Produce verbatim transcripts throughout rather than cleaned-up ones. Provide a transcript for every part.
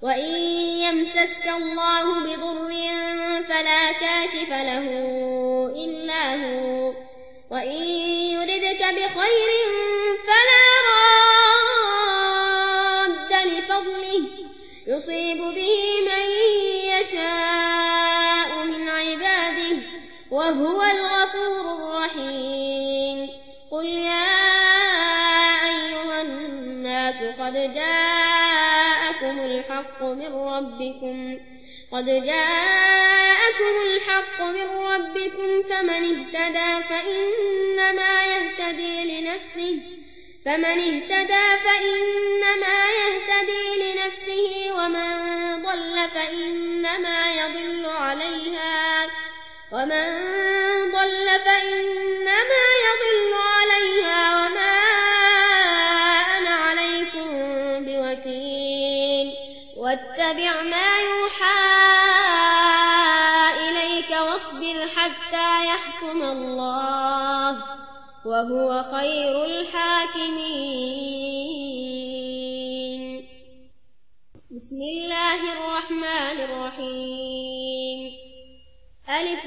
وإن يمسسك الله بضر فلا كاشف له إلا هو وإن يردك بخير فلا راد لفضله يصيب به من يشاء من عباده وهو الغفور الرحيم قل يا أيها الناس قد جاءكم الحق من ربكم قد جاءكم الحق من ربكم فمن اهتدى فإنما يهتدي لنفسه فمن اهتدى فإنما يهتدي لنفسه ومن ضل فإنما يضل عليها ومن ضل فإنما يضل عليها وما أنا عليكم بوكيل واتبع ما يوحى إليك واصبر حتى يحكم الله وهو خير الحاكمين بسم الله الرحمن الرحيم ألف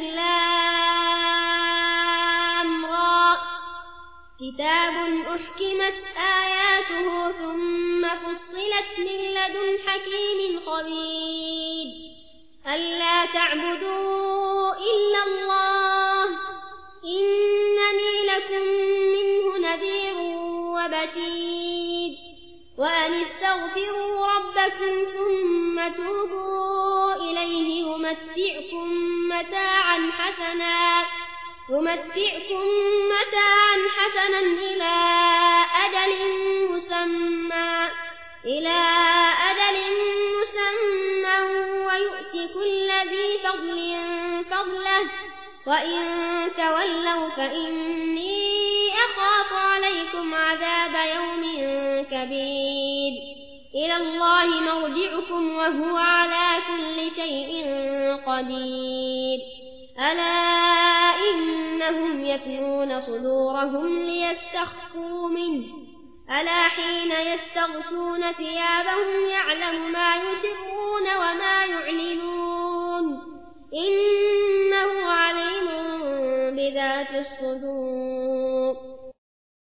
لام را كتاب أحكمت آياته ثم فصلت من لدن حكيم خبير ألا تعبدوا إلا الله إنني لكم منه نذير وبشير وأن استغفروا ربكم ثم توبوا إليه يمتعكم متاعا حسنا يمتعكم متاعا حسنا إلى أجل مسمى إلى أجل مسمى ويؤتي كل ذي فضل فضله وإن تولوا فإني أخاف عليكم عذاب يوم كبير إلى الله مرجعكم وهو على كل شيء قدير ألا إنهم يثنون صدورهم ليستخفوا منه ألا حين يستغشون ثيابهم يعلم ما يسرون وما يعلنون إنه عليم بذات الصدور